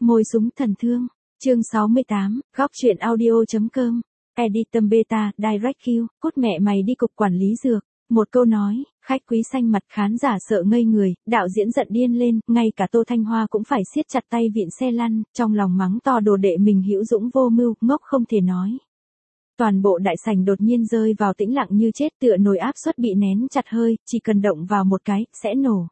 Môi súng thần thương, chương 68, góc truyện audio.com, Editum Beta, Direct Q, cút mẹ mày đi cục quản lý dược. Một câu nói, khách quý xanh mặt khán giả sợ ngây người, đạo diễn giận điên lên, ngay cả Tô Thanh Hoa cũng phải siết chặt tay vịn xe lăn, trong lòng mắng to đồ đệ mình hữu dũng vô mưu, ngốc không thể nói. Toàn bộ đại sảnh đột nhiên rơi vào tĩnh lặng như chết, tựa nồi áp suất bị nén chặt hơi, chỉ cần động vào một cái, sẽ nổ.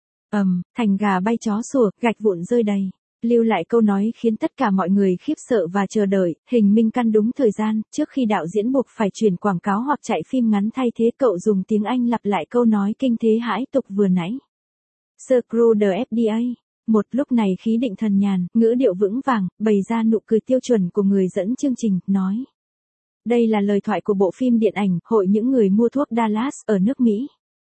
Thành gà bay chó sủa, gạch vụn rơi đầy. Lưu lại câu nói khiến tất cả mọi người khiếp sợ và chờ đợi, Hình Minh căn đúng thời gian, trước khi đạo diễn buộc phải chuyển quảng cáo hoặc chạy phim ngắn thay thế, cậu dùng tiếng Anh lặp lại câu nói kinh thế hãi tục vừa nãy. Screw the FDA. Một lúc này khí định thần nhàn, ngữ điệu vững vàng, bày ra nụ cười tiêu chuẩn của người dẫn chương trình, nói. Đây là lời thoại của bộ phim điện ảnh Hội những người mua thuốc Dallas ở nước Mỹ.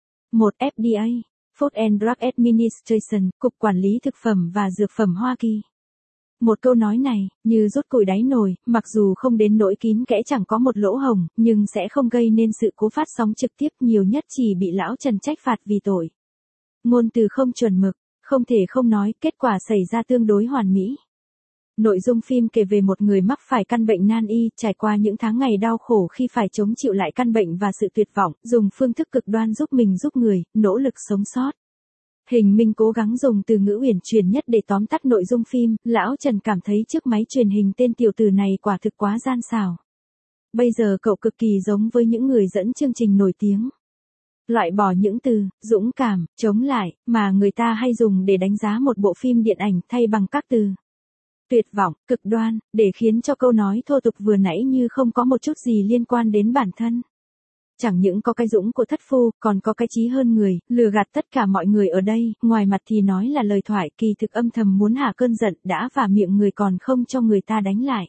1. FDA. Food and Drug Administration, Cục Quản lý Thực phẩm và Dược phẩm Hoa Kỳ. Một câu nói này, như rút củi đáy nồi, mặc dù không đến nỗi kín kẽ chẳng có một lỗ hổng, nhưng sẽ không gây nên sự cố phát sóng trực tiếp, nhiều nhất chỉ bị lão Trần trách phạt vì tội. Ngôn từ không chuẩn mực, không thể không nói, kết quả xảy ra tương đối hoàn mỹ. Nội dung phim kể về một người mắc phải căn bệnh nan y, trải qua những tháng ngày đau khổ khi phải chống chịu lại căn bệnh và sự tuyệt vọng, dùng phương thức cực đoan giúp mình giúp người, nỗ lực sống sót. Hình Minh cố gắng dùng từ ngữ uyển chuyển nhất để tóm tắt nội dung phim, lão Trần cảm thấy chiếc máy truyền hình tên tiểu tử này quả thực quá gian xảo. Bây giờ cậu cực kỳ giống với những người dẫn chương trình nổi tiếng. Loại bỏ những từ, dũng cảm, chống lại, mà người ta hay dùng để đánh giá một bộ phim điện ảnh, thay bằng các từ tuyệt vọng, cực đoan, để khiến cho câu nói thô tục vừa nãy như không có một chút gì liên quan đến bản thân. Chẳng những có cái dũng của thất phu, còn có cái trí hơn người, lừa gạt tất cả mọi người ở đây, ngoài mặt thì nói là lời thoại, kỳ thực âm thầm muốn hạ cơn giận, đã vả miệng người còn không cho người ta đánh lại.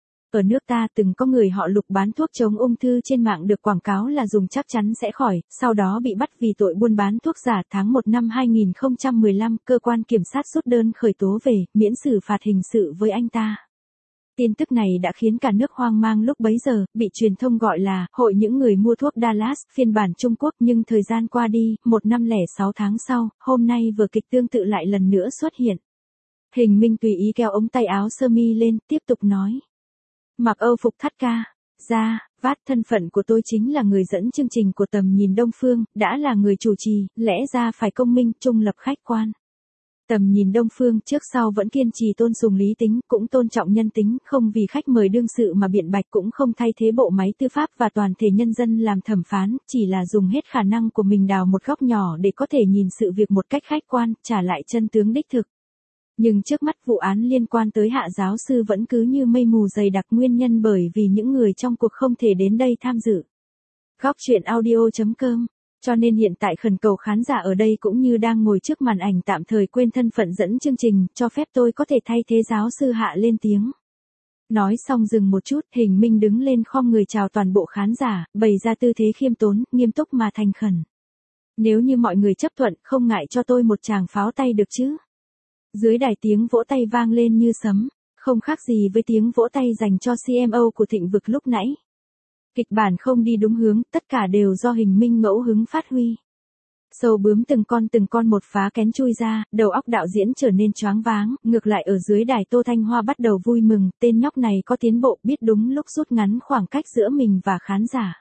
Ở nước ta từng có người họ Lục bán thuốc chống ung thư trên mạng được quảng cáo là dùng chắc chắn sẽ khỏi, sau đó bị bắt vì tội buôn bán thuốc giả. Tháng 1 năm 2015, cơ quan kiểm sát rút đơn khởi tố về, miễn xử phạt hình sự với anh ta. Tin tức này đã khiến cả nước hoang mang lúc bấy giờ, bị truyền thông gọi là Hội những người mua thuốc Dallas, phiên bản Trung Quốc, nhưng thời gian qua đi, 1 năm 06 tháng sau, hôm nay vở kịch tương tự lại lần nữa xuất hiện. Hình Minh tùy ý kéo ống tay áo sơ mi lên, tiếp tục nói. Mặc Âu phục thắt ca, da, vát, thân phận của tôi chính là người dẫn chương trình của Tầm Nhìn Đông Phương, đã là người chủ trì, lẽ ra phải công minh, trung lập, khách quan. Tầm Nhìn Đông Phương trước sau vẫn kiên trì tôn sùng lý tính, cũng tôn trọng nhân tính, không vì khách mời đương sự mà biện bạch, cũng không thay thế bộ máy tư pháp và toàn thể nhân dân làm thẩm phán, chỉ là dùng hết khả năng của mình đào một góc nhỏ để có thể nhìn sự việc một cách khách quan, trả lại chân tướng đích thực. Nhưng trước mắt vụ án liên quan tới Hạ giáo sư vẫn cứ như mây mù dày đặc, nguyên nhân bởi vì những người trong cuộc không thể đến đây tham dự. Góc truyện audio.com. Cho nên hiện tại khẩn cầu khán giả ở đây cũng như đang ngồi trước màn ảnh tạm thời quên thân phận dẫn chương trình, cho phép tôi có thể thay thế giáo sư Hạ lên tiếng. Nói xong dừng một chút, Hình Minh đứng lên khom người chào toàn bộ khán giả, bày ra tư thế khiêm tốn, nghiêm túc mà thành khẩn. Nếu như mọi người chấp thuận, không ngại cho tôi một tràng pháo tay được chứ? Dưới đài tiếng vỗ tay vang lên như sấm, không khác gì với tiếng vỗ tay dành cho CMO của Thịnh Vực lúc nãy. Kịch bản không đi đúng hướng, tất cả đều do Hình Minh ngẫu hứng phát huy. Sâu bướm từng con một phá kén chui ra, đầu óc đạo diễn trở nên choáng váng, ngược lại ở dưới đài Tô Thanh Hoa bắt đầu vui mừng, tên nhóc này có tiến bộ, biết đúng lúc rút ngắn khoảng cách giữa mình và khán giả.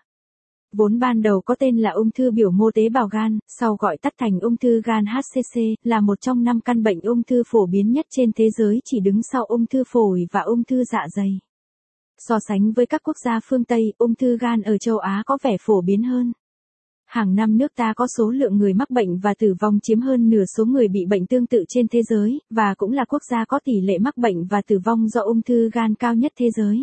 Vốn ban đầu có tên là ung thư biểu mô tế bào gan, sau gọi tắt thành ung thư gan HCC, là một trong 5 căn bệnh ung thư phổ biến nhất trên thế giới, chỉ đứng sau ung thư phổi và ung thư dạ dày. So sánh với các quốc gia phương Tây, ung thư gan ở châu Á có vẻ phổ biến hơn. Hàng năm nước ta có số lượng người mắc bệnh và tử vong chiếm hơn nửa số người bị bệnh tương tự trên thế giới, và cũng là quốc gia có tỷ lệ mắc bệnh và tử vong do ung thư gan cao nhất thế giới.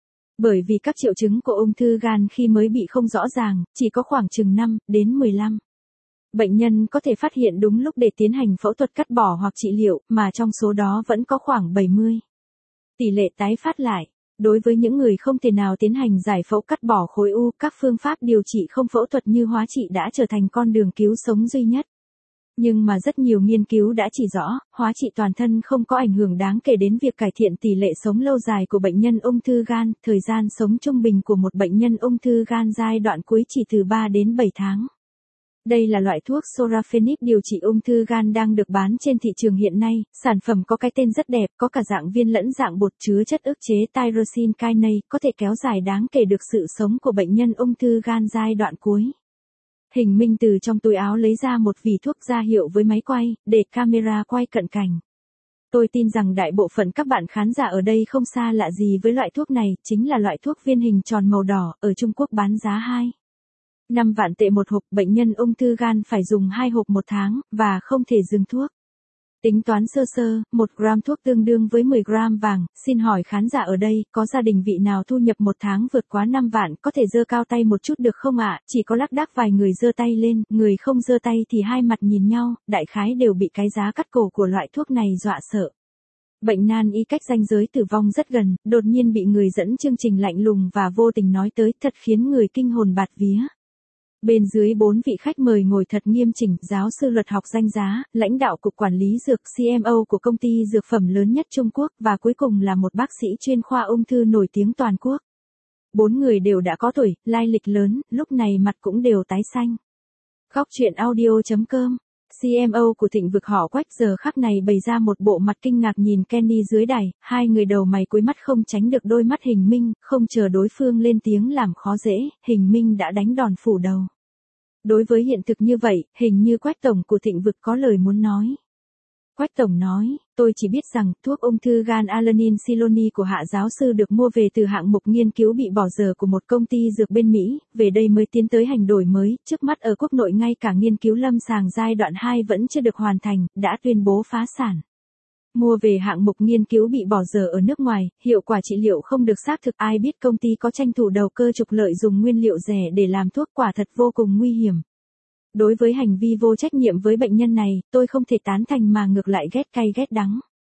Bởi vì các triệu chứng của ung thư gan khi mới bị không rõ ràng, chỉ có khoảng chừng 5 đến 15. Bệnh nhân có thể phát hiện đúng lúc để tiến hành phẫu thuật cắt bỏ hoặc trị liệu, mà trong số đó vẫn có khoảng 70. Tỷ lệ tái phát lại. Đối với những người không thể nào tiến hành giải phẫu cắt bỏ khối u, các phương pháp điều trị không phẫu thuật như hóa trị đã trở thành con đường cứu sống duy nhất. Nhưng mà rất nhiều nghiên cứu đã chỉ rõ, hóa trị toàn thân không có ảnh hưởng đáng kể đến việc cải thiện tỷ lệ sống lâu dài của bệnh nhân ung thư gan, thời gian sống trung bình của một bệnh nhân ung thư gan giai đoạn cuối chỉ từ 3 đến 7 tháng. Đây là loại thuốc sorafenib điều trị ung thư gan đang được bán trên thị trường hiện nay, sản phẩm có cái tên rất đẹp, có cả dạng viên lẫn dạng bột chứa chất ức chế tyrosine kinase, có thể kéo dài đáng kể được sự sống của bệnh nhân ung thư gan giai đoạn cuối. Hình Minh từ trong túi áo lấy ra một vỉ thuốc ra hiệu với máy quay, để camera quay cận cảnh. Tôi tin rằng đại bộ phận các bạn khán giả ở đây không xa lạ gì với loại thuốc này, chính là loại thuốc viên hình tròn màu đỏ, ở Trung Quốc bán giá 5 vạn tệ một hộp, bệnh nhân ung thư gan phải dùng 2 hộp một tháng, và không thể dừng thuốc. Tính toán sơ sơ, 1 gram thuốc tương đương với 10 gram vàng, xin hỏi khán giả ở đây, có gia đình vị nào thu nhập một tháng vượt quá 5 vạn, có thể giơ cao tay một chút được không ạ? Chỉ có lác đác vài người giơ tay lên, người không giơ tay thì hai mặt nhìn nhau, đại khái đều bị cái giá cắt cổ của loại thuốc này dọa sợ. Bệnh nan y cách ranh giới tử vong rất gần, đột nhiên bị người dẫn chương trình lạnh lùng và vô tình nói tới, thật khiến người kinh hồn bạt vía. Bên dưới 4 vị khách mời ngồi thật nghiêm chỉnh, giáo sư luật học danh giá, lãnh đạo cục quản lý dược CMO của công ty dược phẩm lớn nhất Trung Quốc, và cuối cùng là một bác sĩ chuyên khoa ung thư nổi tiếng toàn quốc. 4 người đều đã có tuổi, lai lịch lớn, lúc này mặt cũng đều tái xanh. Góc truyện audio.com, CMO của Thịnh Vực họ Quách giờ khắc này bày ra một bộ mặt kinh ngạc nhìn Kenny dưới đài, hai người đầu mày cúi mắt không tránh được đôi mắt Hình Minh, không chờ đối phương lên tiếng làm khó dễ, Hình Minh đã đánh đòn phủ đầu. Đối với hiện thực như vậy, hình như Quách Tổng của Thịnh Vực có lời muốn nói. Quách Tổng nói, tôi chỉ biết rằng thuốc ung thư gan Alanine Siloni của Hạ giáo sư được mua về từ hạng mục nghiên cứu bị bỏ dở của một công ty dược bên Mỹ, về đây mới tiến tới hành đổi mới, trước mắt ở quốc nội ngay cả nghiên cứu lâm sàng giai đoạn 2 vẫn chưa được hoàn thành, đã tuyên bố phá sản. Mua về hạng mục nghiên cứu bị bỏ dở ở nước ngoài, hiệu quả trị liệu không được xác thực, ai biết công ty có tranh thủ đầu cơ trục lợi dùng nguyên liệu rẻ để làm thuốc, quả thật vô cùng nguy hiểm. Đối với hành vi vô trách nhiệm với bệnh nhân này, tôi không thể tán thành mà ngược lại ghét cay ghét đắng.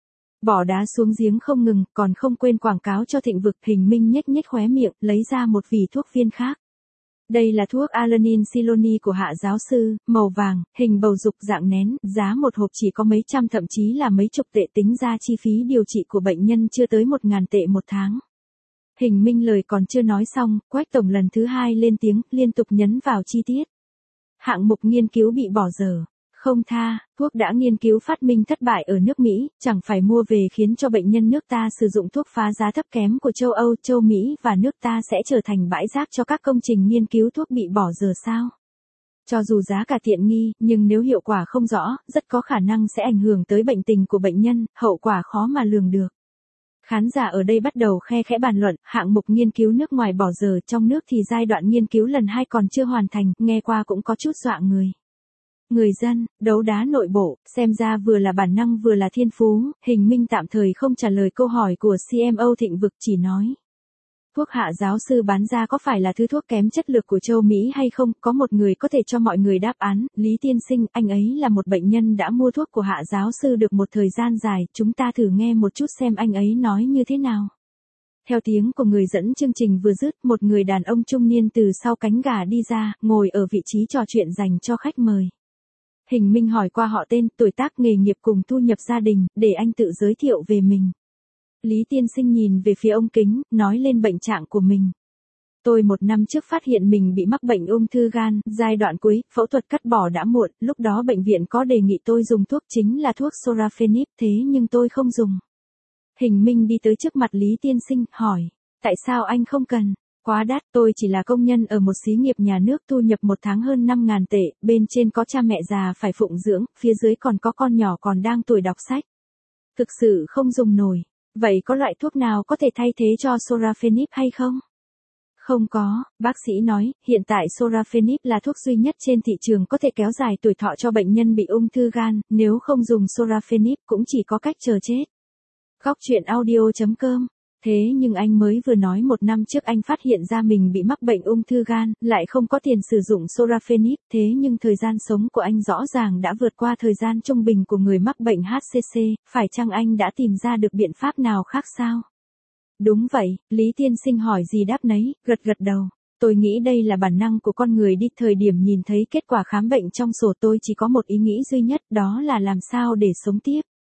Bỏ đá xuống giếng không ngừng, còn không quên quảng cáo cho Thịnh Vực. Hình Minh nhếch nhếch khóe miệng, lấy ra một vỉ thuốc viên khác. Đây là thuốc Alanine Siloni của Hạ giáo sư, màu vàng, hình bầu dục dạng nén, giá một hộp chỉ có mấy trăm thậm chí là mấy chục tệ, tính ra chi phí điều trị của bệnh nhân chưa tới 1.000 tệ một tháng. Hình Minh lời còn chưa nói xong, Quách Tổng lần thứ hai lên tiếng, liên tục nhấn vào chi tiết. Hạng mục nghiên cứu bị bỏ dở, không tha, thuốc đã nghiên cứu phát minh thất bại ở nước Mỹ, chẳng phải mua về khiến cho bệnh nhân nước ta sử dụng thuốc phá giá thấp kém của châu Âu, châu Mỹ và nước ta sẽ trở thành bãi rác cho các công trình nghiên cứu thuốc bị bỏ dở sao? Cho dù giá cả tiện nghi, nhưng nếu hiệu quả không rõ, rất có khả năng sẽ ảnh hưởng tới bệnh tình của bệnh nhân, hậu quả khó mà lường được. Khán giả ở đây bắt đầu khe khẽ bàn luận, hạng mục nghiên cứu nước ngoài bỏ dở, trong nước thì giai đoạn nghiên cứu lần 2 còn chưa hoàn thành, nghe qua cũng có chút dọa người. Người dân, đấu đá nội bộ, xem ra vừa là bản năng vừa là thiên phú. Hình Minh tạm thời không trả lời câu hỏi của CMO Thịnh Vực, chỉ nói. Thuốc Hạ giáo sư bán ra có phải là thứ thuốc kém chất lượng của châu Mỹ hay không? Có một người có thể cho mọi người đáp án, Lý Tiên Sinh, anh ấy là một bệnh nhân đã mua thuốc của Hạ giáo sư được một thời gian dài, chúng ta thử nghe một chút xem anh ấy nói như thế nào. Theo tiếng của người dẫn chương trình vừa dứt, một người đàn ông trung niên từ sau cánh gà đi ra, ngồi ở vị trí trò chuyện dành cho khách mời. Hình Minh hỏi qua họ tên, tuổi tác, nghề nghiệp cùng thu nhập gia đình, để anh tự giới thiệu về mình. Lý Tiên Sinh nhìn về phía ông kính, nói lên bệnh trạng của mình. Tôi 1 năm trước phát hiện mình bị mắc bệnh ung thư gan, giai đoạn cuối, phẫu thuật cắt bỏ đã muộn, lúc đó bệnh viện có đề nghị tôi dùng thuốc chính là thuốc sorafenib, thế nhưng tôi không dùng. Hình Minh đi tới trước mặt Lý Tiên Sinh, hỏi, tại sao anh không cần? Quá đắt, tôi chỉ là công nhân ở một xí nghiệp nhà nước, thu nhập một tháng hơn 5.000 tệ, bên trên có cha mẹ già phải phụng dưỡng, phía dưới còn có con nhỏ còn đang tuổi đọc sách. Thực sự không dùng nổi. Vậy có loại thuốc nào có thể thay thế cho sorafenib hay không? Không có, bác sĩ nói, hiện tại sorafenib là thuốc duy nhất trên thị trường có thể kéo dài tuổi thọ cho bệnh nhân bị ung thư gan, nếu không dùng sorafenib cũng chỉ có cách chờ chết. Góc truyện audio.com. Thế nhưng anh mới vừa nói 1 năm trước anh phát hiện ra mình bị mắc bệnh ung thư gan, lại không có tiền sử dụng sorafenib, thế nhưng thời gian sống của anh rõ ràng đã vượt qua thời gian trung bình của người mắc bệnh HCC, phải chăng anh đã tìm ra được biện pháp nào khác sao? Đúng vậy, Lý Tiên Sinh hỏi gì đáp nấy, gật gật đầu. Tôi nghĩ đây là bản năng của con người đi, thời điểm nhìn thấy kết quả khám bệnh trong sổ tôi chỉ có một ý nghĩ duy nhất, đó là làm sao để sống tiếp.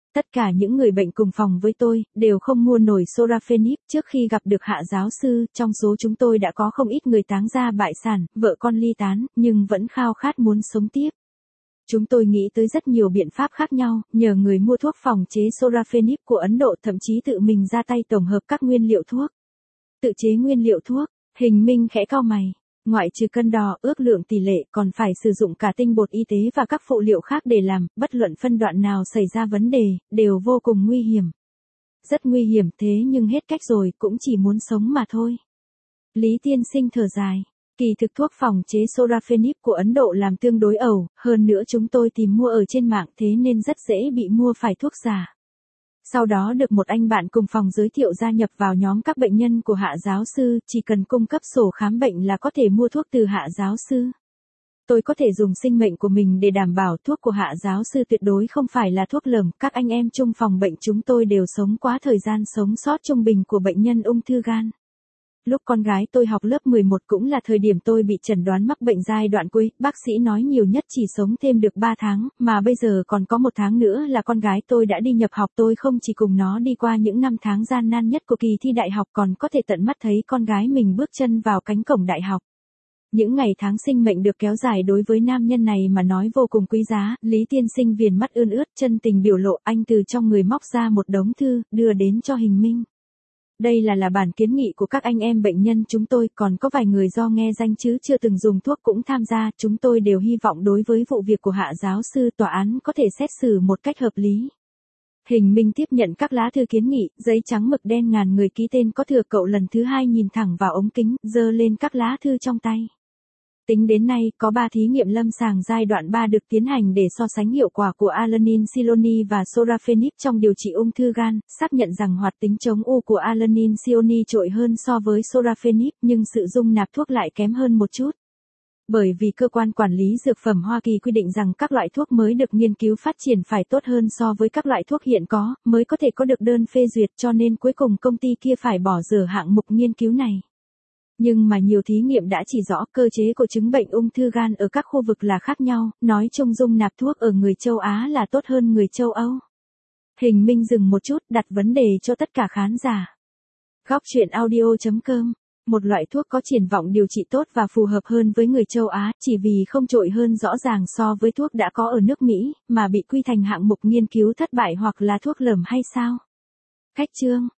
Tất cả những người bệnh cùng phòng với tôi, đều không mua nổi sorafenib. Trước khi gặp được Hạ giáo sư, trong số chúng tôi đã có không ít người táng ra bại sản, vợ con ly tán, nhưng vẫn khao khát muốn sống tiếp. Chúng tôi nghĩ tới rất nhiều biện pháp khác nhau, nhờ người mua thuốc phòng chế sorafenib của Ấn Độ, thậm chí tự mình ra tay tổng hợp các nguyên liệu thuốc. Tự chế nguyên liệu thuốc, Hình Minh khẽ cau mày. Ngoại trừ cân đo, ước lượng tỷ lệ, còn phải sử dụng cả tinh bột y tế và các phụ liệu khác để làm, bất luận phân đoạn nào xảy ra vấn đề, đều vô cùng nguy hiểm. Rất nguy hiểm, thế nhưng hết cách rồi, cũng chỉ muốn sống mà thôi. Lý tiên sinh thở dài. Kỳ thực thuốc phòng chế sorafenib của Ấn Độ làm tương đối ẩu, hơn nữa chúng tôi tìm mua ở trên mạng, thế nên rất dễ bị mua phải thuốc giả. Sau đó được một anh bạn cùng phòng giới thiệu gia nhập vào nhóm các bệnh nhân của Hạ giáo sư, chỉ cần cung cấp sổ khám bệnh là có thể mua thuốc từ Hạ giáo sư. Tôi có thể dùng sinh mệnh của mình để đảm bảo thuốc của Hạ giáo sư tuyệt đối không phải là thuốc lầm. Các anh em chung phòng bệnh chúng tôi đều sống quá thời gian sống sót trung bình của bệnh nhân ung thư gan. Lúc con gái tôi học lớp 11 cũng là thời điểm tôi bị chẩn đoán mắc bệnh giai đoạn cuối, bác sĩ nói nhiều nhất chỉ sống thêm được 3 tháng, mà bây giờ còn có 1 tháng nữa là con gái tôi đã đi nhập học. Tôi không chỉ cùng nó đi qua những năm tháng gian nan nhất của kỳ thi đại học, còn có thể tận mắt thấy con gái mình bước chân vào cánh cổng đại học. Những ngày tháng sinh mệnh được kéo dài đối với nam nhân này mà nói vô cùng quý giá. Lý tiên sinh viền mắt ươn ướt, chân tình biểu lộ, anh từ trong người móc ra một đống thư, đưa đến cho Hình Minh. Đây là bản kiến nghị của các anh em bệnh nhân chúng tôi, còn có vài người do nghe danh chứ chưa từng dùng thuốc cũng tham gia. Chúng tôi đều hy vọng đối với vụ việc của Hạ giáo sư, tòa án có thể xét xử một cách hợp lý. Hình Minh tiếp nhận các lá thư kiến nghị, giấy trắng mực đen ngàn người ký tên có thừa. Cậu lần thứ 2 nhìn thẳng vào ống kính, giơ lên các lá thư trong tay. Tính đến nay, có 3 thí nghiệm lâm sàng giai đoạn 3 được tiến hành để so sánh hiệu quả của Alanine Siloni và sorafenib trong điều trị ung thư gan, xác nhận rằng hoạt tính chống u của Alanine Siloni trội hơn so với sorafenib, nhưng sự dung nạp thuốc lại kém hơn một chút. Bởi vì cơ quan quản lý dược phẩm Hoa Kỳ quy định rằng các loại thuốc mới được nghiên cứu phát triển phải tốt hơn so với các loại thuốc hiện có, mới có thể có được đơn phê duyệt, cho nên cuối cùng công ty kia phải bỏ dở hạng mục nghiên cứu này. Nhưng mà nhiều thí nghiệm đã chỉ rõ cơ chế của chứng bệnh ung thư gan ở các khu vực là khác nhau, nói chung dung nạp thuốc ở người châu Á là tốt hơn người châu Âu. Hình Minh dừng một chút, đặt vấn đề cho tất cả khán giả. Góc truyện audio.com. Một loại thuốc có triển vọng điều trị tốt và phù hợp hơn với người châu Á, chỉ vì không trội hơn rõ ràng so với thuốc đã có ở nước Mỹ, mà bị quy thành hạng mục nghiên cứu thất bại hoặc là thuốc lầm hay sao? Khách chương.